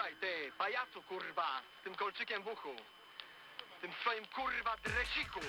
Słuchaj, ty, pajacu, kurwa, z tym kolczykiem w uchu. Tym swoim, kurwa, dresiku.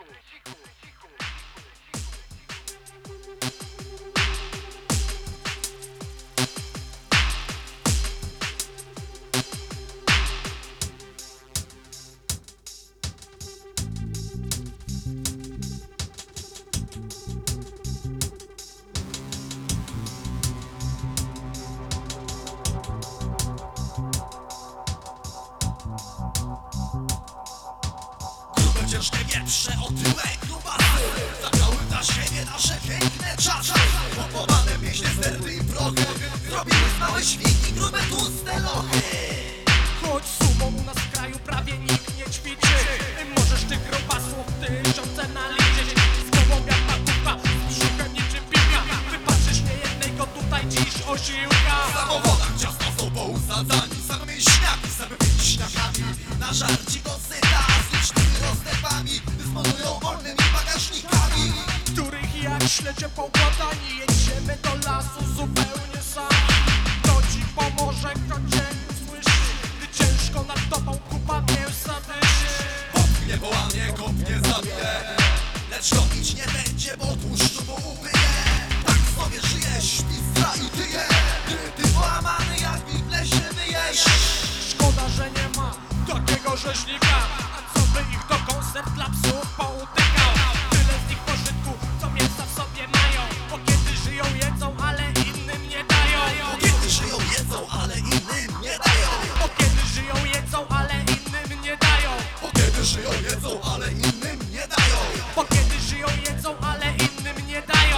Ciężkie wieprze, otyłe grubasy zagrały na siebie nasze piękne czasy. Popowane mięśnie, sterty i prochy zrobiły z małe świnki grube, tłuste lochy. Choć sumo u nas w kraju prawie nikt nie ćwiczy, możesz tych grubasów tysiące naliczyć. Z głową jak patówka, z brzuchem niczym piłka. Wypatrzysz niejednego tutaj dziś osiłka. W samochodach ciasno są pousadzani same mięśniaki, same mięśniakami. Na żarci go syta z licznymi rozstępami dysponują wolnymi bagażnikami, Których jak śledzie poukładani jedziemy do lasu zupełnie sami. Kto ci pomoże, kto cię usłyszy, gdy ciężko nad tobą kupa mięsa dyszy. Popchnie, połamie, kopnie, zabije, lecz robić nie będzie, bo tłuszczu mu ubyje. Tak sobie żyje, śpi, stra i tyje, ty połamany jak w lesie wyjesz. Szkoda, że nie ma takiego rzeźnika, a co by ich do koncert dla psów poutykał. Tyle z nich pożytku, co mięsa w sobie mają, bo kiedy żyją jedzą, ale innym nie dają. Bo kiedy żyją jedzą, ale innym nie dają. Bo kiedy żyją jedzą, ale innym nie dają. Bo kiedy żyją jedzą, ale innym nie dają. Bo kiedy żyją jedzą, ale innym nie dają.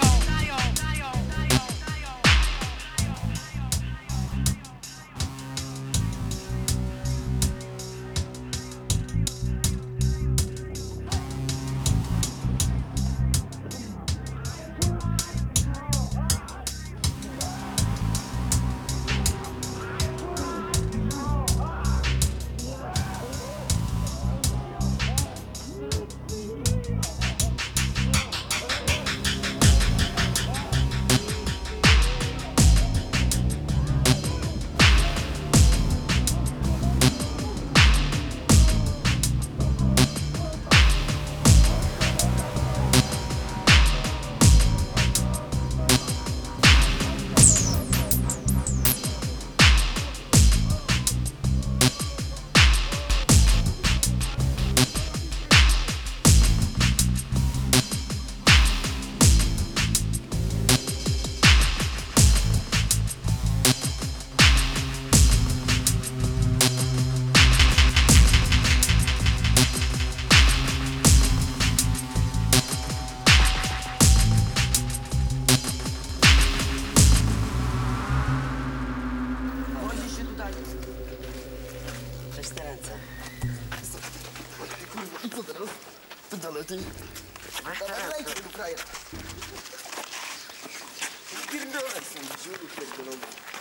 Weź te ręce. Kurwa, i co teraz? To dalej ty. Dawaj, lejcie tego frajera. Pierdolę są, dziury pierdolone.